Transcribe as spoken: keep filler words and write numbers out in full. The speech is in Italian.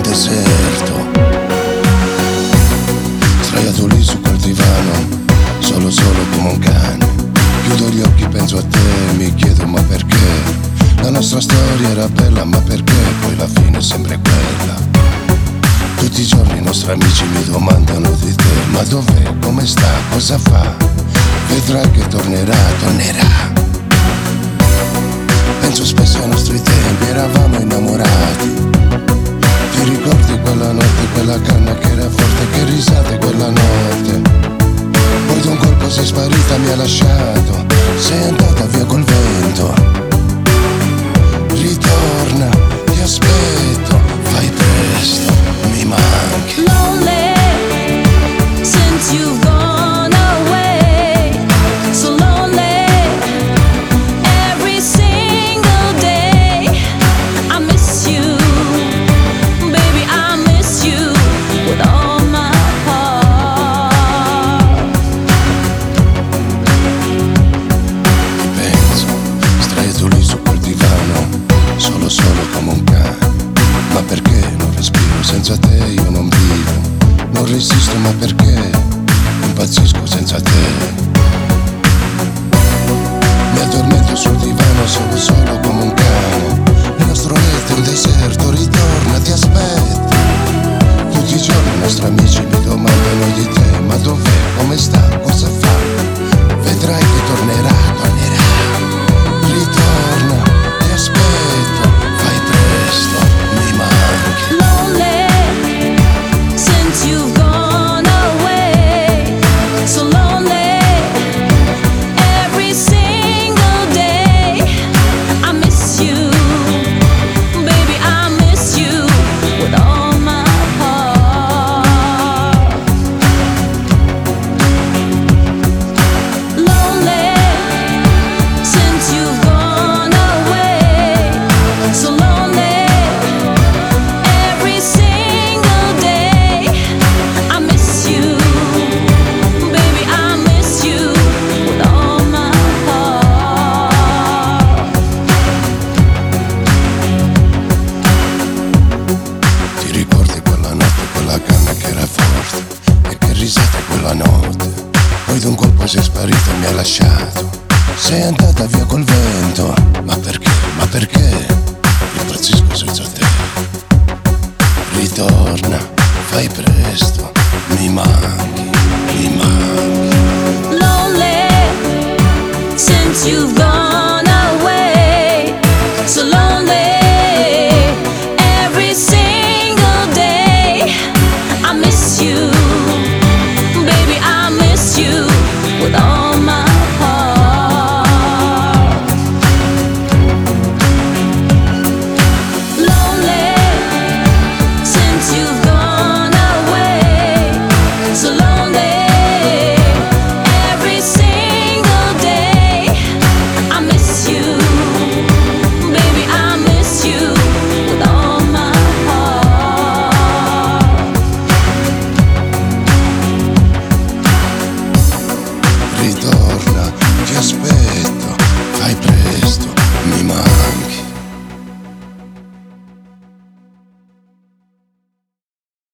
deserto. Sdraiato lì su quel divano, solo solo come un cane. Chiudo gli occhi, penso a te e mi chiedo ma perché. La nostra storia era bella, ma perché poi la fine è sempre quella? Tutti i giorni i nostri amici mi domandano di te. Ma dov'è? Come sta? Cosa fa? Vedrai che tornerà, tornerà. Penso spesso ai nostri tempi, eravamo innamorati. Ti ricordi quella notte, quella canna che era forte, che risate quella notte. Poi d'un colpo sei sparita, mi ha lasciato, sei andata via col vento. Ritorna, ti aspetto, fai presto, mi manchi. Lonely since you've gone away, so lonely every single day. I miss you, baby, I miss you with all my heart. Penso, sdraiato lì su quel divano, solo solo come un cane. Ma perché non respiro? Senza te io non vivo. Non resisto, ma perché? Impazzisco senza te. Mi addormento sul divano, solo solo come un cane. Il nostro letto è un deserto, ritorno.